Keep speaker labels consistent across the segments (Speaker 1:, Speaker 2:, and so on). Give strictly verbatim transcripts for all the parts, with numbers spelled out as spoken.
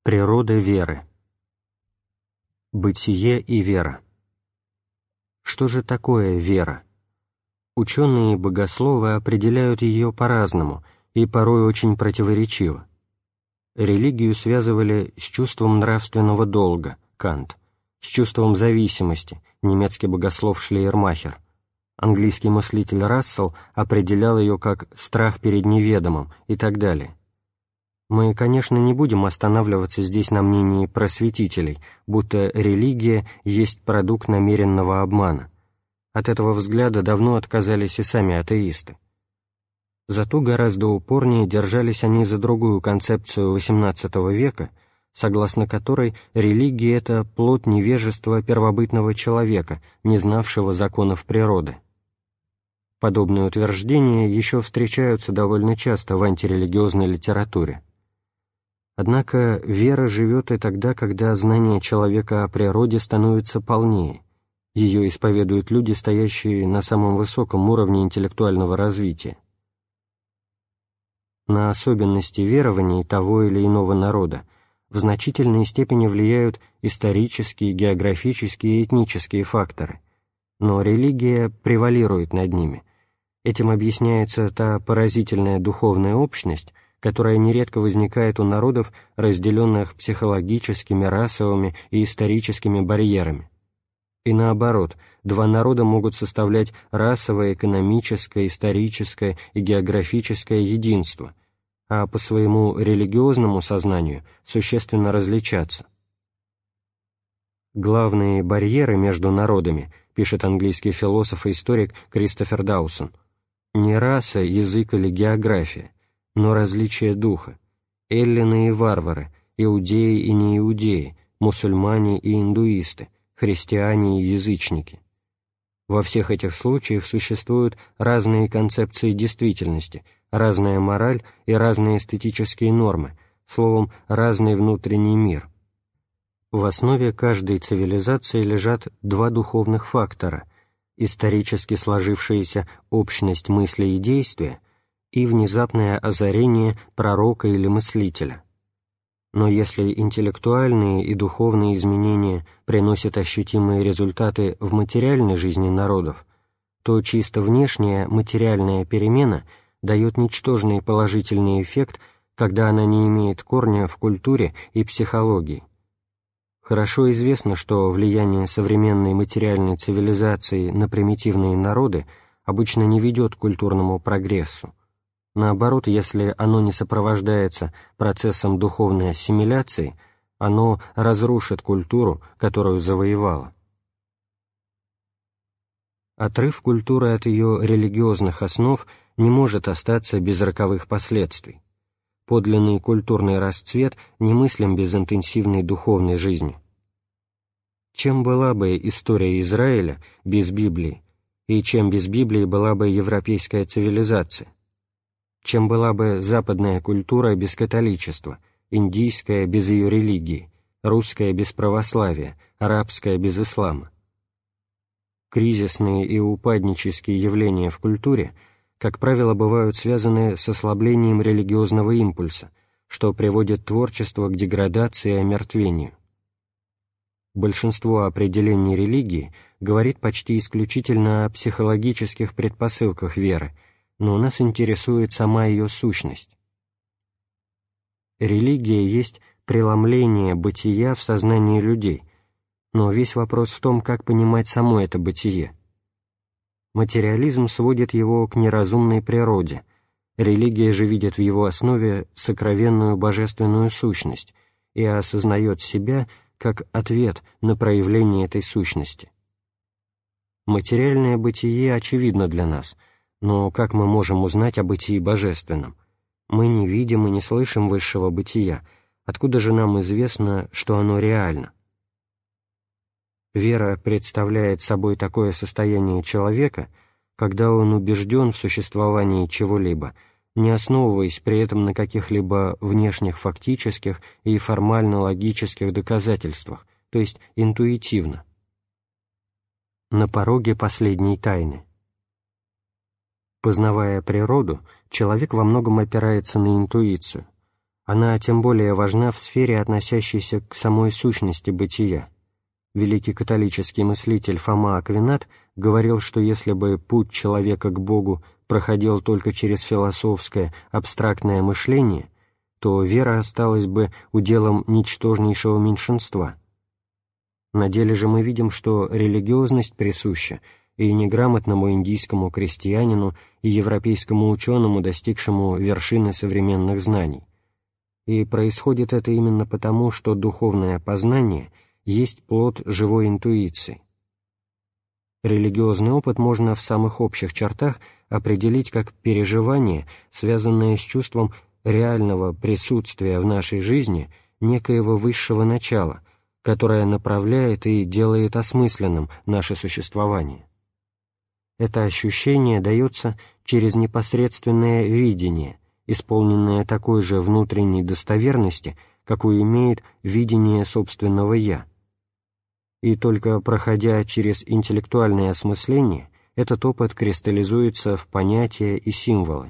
Speaker 1: Природа веры. Бытие и вера. Что же такое вера? Ученые и богословы определяют ее по-разному и порой очень противоречиво. Религию связывали с чувством нравственного долга, Кант, с чувством зависимости, немецкий богослов Шлейермахер. Английский мыслитель Рассел определял ее как страх перед неведомым и так далее. Мы, конечно, не будем останавливаться здесь на мнении просветителей, будто религия есть продукт намеренного обмана. От этого взгляда давно отказались и сами атеисты. Зато гораздо упорнее держались они за другую концепцию восемнадцатого века, согласно которой религия — это плод невежества первобытного человека, не знавшего законов природы. Подобные утверждения еще встречаются довольно часто в антирелигиозной литературе. Однако вера живет и тогда, когда знание человека о природе становится полнее. Ее исповедуют люди, стоящие на самом высоком уровне интеллектуального развития. На особенности верований того или иного народа в значительной степени влияют исторические, географические и этнические факторы, но религия превалирует над ними. Этим объясняется та поразительная духовная общность, которая нередко возникает у народов, разделенных психологическими, расовыми и историческими барьерами. И наоборот, два народа могут составлять расовое, экономическое, историческое и географическое единство, а по своему религиозному сознанию существенно различаться. Главные барьеры между народами, пишет английский философ и историк Кристофер Даусон, не раса, язык или география, но различие духа, эллины и варвары, иудеи и неиудеи, мусульмане и индуисты, христиане и язычники. Во всех этих случаях существуют разные концепции действительности, разная мораль и разные эстетические нормы, словом, разный внутренний мир. В основе каждой цивилизации лежат два духовных фактора – исторически сложившаяся общность мысли и действия и внезапное озарение пророка или мыслителя. Но если интеллектуальные и духовные изменения приносят ощутимые результаты в материальной жизни народов, то чисто внешняя материальная перемена дает ничтожный положительный эффект, когда она не имеет корня в культуре и психологии. Хорошо известно, что влияние современной материальной цивилизации на примитивные народы обычно не ведет к культурному прогрессу. Наоборот, если оно не сопровождается процессом духовной ассимиляции, оно разрушит культуру, которую завоевало. Отрыв культуры от ее религиозных основ не может остаться без роковых последствий. Подлинный культурный расцвет немыслим без интенсивной духовной жизни. Чем была бы история Израиля без Библии, и чем без Библии была бы европейская цивилизация? Чем была бы западная культура без католичества, индийская без ее религии, русская без православия, арабская без ислама? Кризисные и упаднические явления в культуре, как правило, бывают связаны с ослаблением религиозного импульса, что приводит творчество к деградации и омертвению. Большинство определений религии говорит почти исключительно о психологических предпосылках веры, но нас интересует сама ее сущность. Религия есть преломление бытия в сознании людей, но весь вопрос в том, как понимать само это бытие. Материализм сводит его к неразумной природе, религия же видит в его основе сокровенную божественную сущность и осознает себя как ответ на проявление этой сущности. Материальное бытие очевидно для нас, но как мы можем узнать о бытии божественном? Мы не видим и не слышим высшего бытия, откуда же нам известно, что оно реально? Вера представляет собой такое состояние человека, когда он убежден в существовании чего-либо, не основываясь при этом на каких-либо внешних фактических и формально-логических доказательствах, то есть интуитивно. На пороге последней тайны. Познавая природу, человек во многом опирается на интуицию. Она тем более важна в сфере, относящейся к самой сущности бытия. Великий католический мыслитель Фома Аквинат говорил, что если бы путь человека к Богу проходил только через философское, абстрактное мышление, то вера осталась бы уделом ничтожнейшего меньшинства. На деле же мы видим, что религиозность присуща и неграмотному индийскому крестьянину, и европейскому ученому, достигшему вершины современных знаний. И происходит это именно потому, что духовное познание есть плод живой интуиции. Религиозный опыт можно в самых общих чертах определить как переживание, связанное с чувством реального присутствия в нашей жизни некоего высшего начала, которое направляет и делает осмысленным наше существование. Это ощущение дается через непосредственное видение, исполненное такой же внутренней достоверности, какую имеет видение собственного «я». И только проходя через интеллектуальное осмысление, этот опыт кристаллизуется в понятия и символы.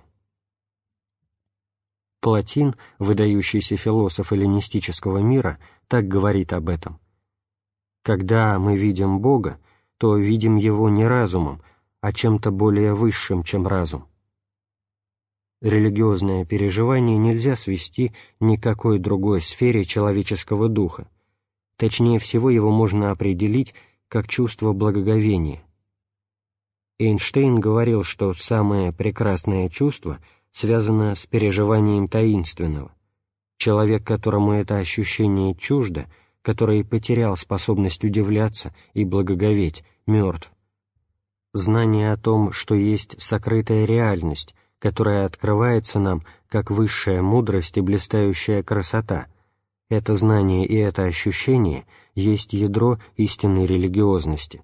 Speaker 1: Платин, выдающийся философ эллинистического мира, так говорит об этом. «Когда мы видим Бога, то видим Его не разумом, а чем-то более высшим, чем разум». Религиозное переживание нельзя свести ни к какой другой сфере человеческого духа. Точнее всего его можно определить как чувство благоговения. Эйнштейн говорил, что самое прекрасное чувство связано с переживанием таинственного. Человек, которому это ощущение чуждо, который потерял способность удивляться и благоговеть, мертв. Знание о том, что есть сокрытая реальность, которая открывается нам как высшая мудрость и блистающая красота, это знание и это ощущение есть ядро истинной религиозности.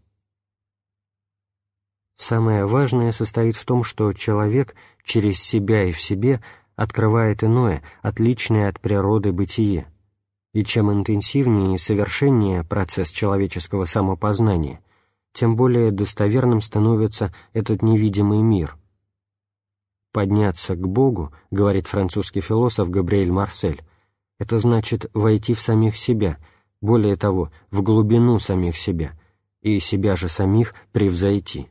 Speaker 1: Самое важное состоит в том, что человек через себя и в себе открывает иное, отличное от природы бытие, и чем интенсивнее и совершеннее процесс человеческого самопознания, тем более достоверным становится этот невидимый мир. «Подняться к Богу, — говорит французский философ Габриэль Марсель, — это значит войти в самих себя, более того, в глубину самих себя, и себя же самих превзойти».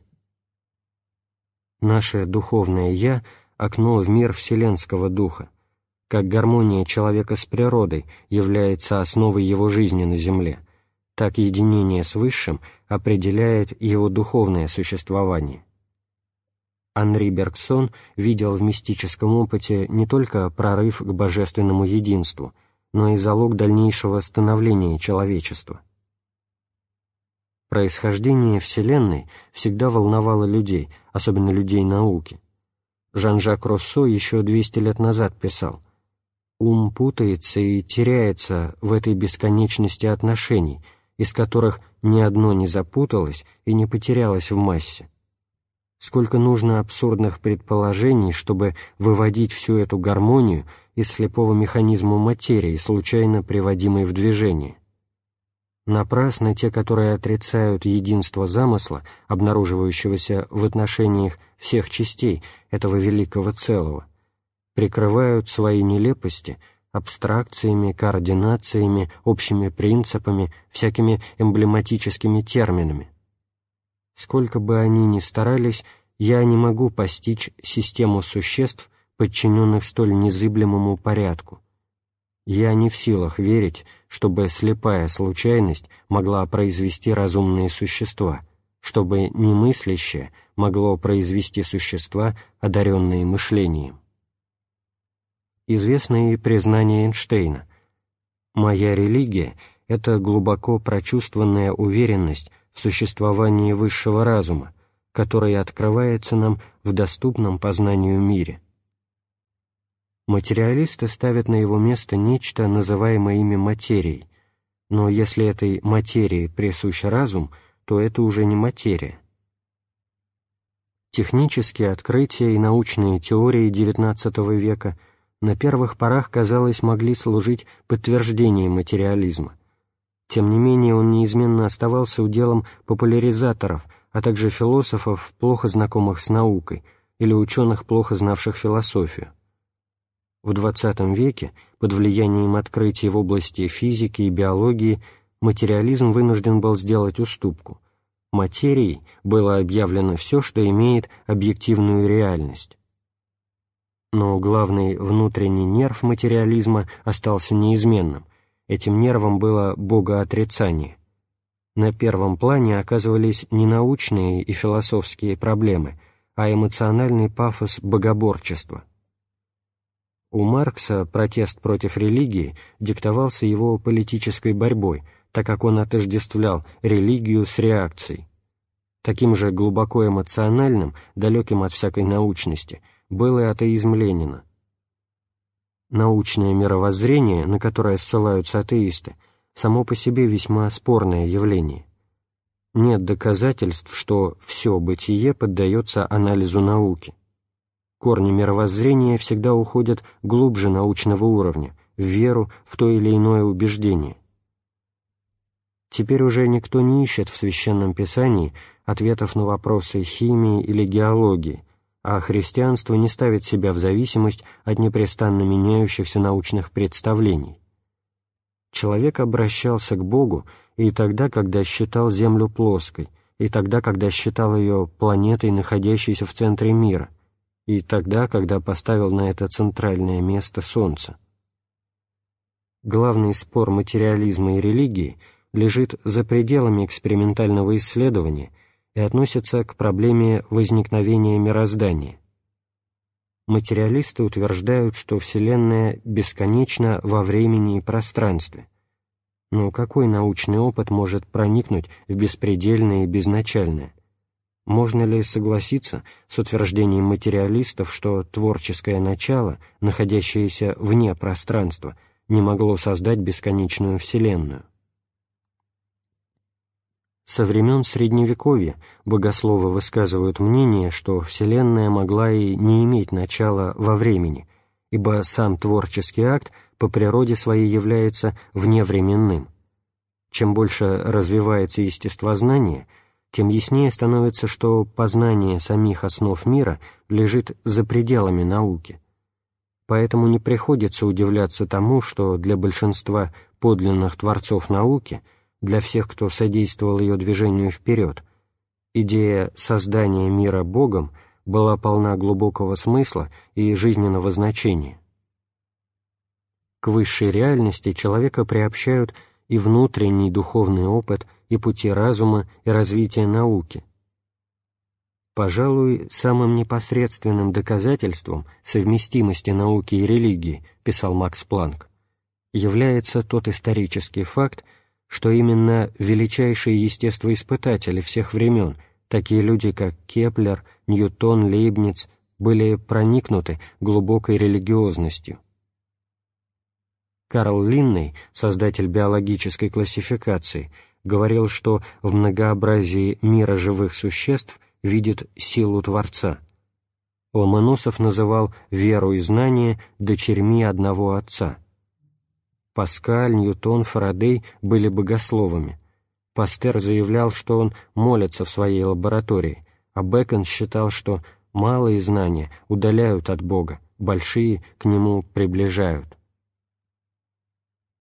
Speaker 1: Наше духовное «я» — окно в мир вселенского духа, как гармония человека с природой является основой его жизни на земле, так единение с Высшим определяет его духовное существование. Анри Бергсон видел в мистическом опыте не только прорыв к божественному единству, но и залог дальнейшего становления человечества. Происхождение Вселенной всегда волновало людей, особенно людей науки. Жан-Жак Руссо еще двести лет назад писал: «Ум путается и теряется в этой бесконечности отношений, из которых ни одно не запуталось и не потерялось в массе. Сколько нужно абсурдных предположений, чтобы выводить всю эту гармонию из слепого механизма материи, случайно приводимой в движение. Напрасно те, которые отрицают единство замысла, обнаруживающегося в отношениях всех частей этого великого целого, прикрывают свои нелепости абстракциями, координациями, общими принципами, всякими эмблематическими терминами. Сколько бы они ни старались, я не могу постичь систему существ, подчиненных столь незыблемому порядку. Я не в силах верить, чтобы слепая случайность могла произвести разумные существа, чтобы немыслящее могло произвести существа, одаренные мышлением». Известно и признание Эйнштейна: «Моя религия — это глубоко прочувствованная уверенность в существовании высшего разума, который открывается нам в доступном познанию мире». Материалисты ставят на его место нечто, называемое ими материей, но если этой материи присущ разум, то это уже не материя. Технические открытия и научные теории девятнадцатого века на первых порах, казалось, могли служить подтверждением материализма. Тем не менее, он неизменно оставался уделом популяризаторов, а также философов, плохо знакомых с наукой, или ученых, плохо знавших философию. В двадцатом веке, под влиянием открытий в области физики и биологии, материализм вынужден был сделать уступку. Материей было объявлено все, что имеет объективную реальность. Но главный внутренний нерв материализма остался неизменным. Этим нервом было богоотрицание. На первом плане оказывались не научные и философские проблемы, а эмоциональный пафос богоборчества. У Маркса протест против религии диктовался его политической борьбой, так как он отождествлял религию с реакцией. Таким же глубоко эмоциональным, далеким от всякой научности, был и атеизм Ленина. Научное мировоззрение, на которое ссылаются атеисты, само по себе весьма спорное явление. Нет доказательств, что все бытие поддается анализу науки. Корни мировоззрения всегда уходят глубже научного уровня, в веру в то или иное убеждение. Теперь уже никто не ищет в Священном Писании ответов на вопросы химии или геологии, а христианство не ставит себя в зависимость от непрестанно меняющихся научных представлений. Человек обращался к Богу и тогда, когда считал Землю плоской, и тогда, когда считал ее планетой, находящейся в центре мира, и тогда, когда поставил на это центральное место Солнце. Главный спор материализма и религии лежит за пределами экспериментального исследования и относится к проблеме возникновения мироздания. Материалисты утверждают, что Вселенная бесконечна во времени и пространстве. Но какой научный опыт может проникнуть в беспредельное и безначальное? Можно ли согласиться с утверждением материалистов, что творческое начало, находящееся вне пространства, не могло создать бесконечную Вселенную? Со времен Средневековья богословы высказывают мнение, что Вселенная могла и не иметь начала во времени, ибо сам творческий акт по природе своей является вневременным. Чем больше развивается естествознание, тем яснее становится, что познание самих основ мира лежит за пределами науки. Поэтому не приходится удивляться тому, что для большинства подлинных творцов науки, для всех, кто содействовал ее движению вперед, идея создания мира Богом была полна глубокого смысла и жизненного значения. К высшей реальности человека приобщают и внутренний духовный опыт, и пути разума, и развития науки. Пожалуй, самым непосредственным доказательством совместимости науки и религии, писал Макс Планк, является тот исторический факт, что именно величайшие естествоиспытатели всех времен, такие люди, как Кеплер, Ньютон, Лейбниц, были проникнуты глубокой религиозностью. Карл Линней, создатель биологической классификации, говорил, что в многообразии мира живых существ видит силу Творца. Ломоносов называл веру и знание дочерьми одного Отца. Паскаль, Ньютон, Фарадей были богословами. Пастер заявлял, что он молится в своей лаборатории, а Бэкон считал, что малые знания удаляют от Бога, большие к Нему приближают.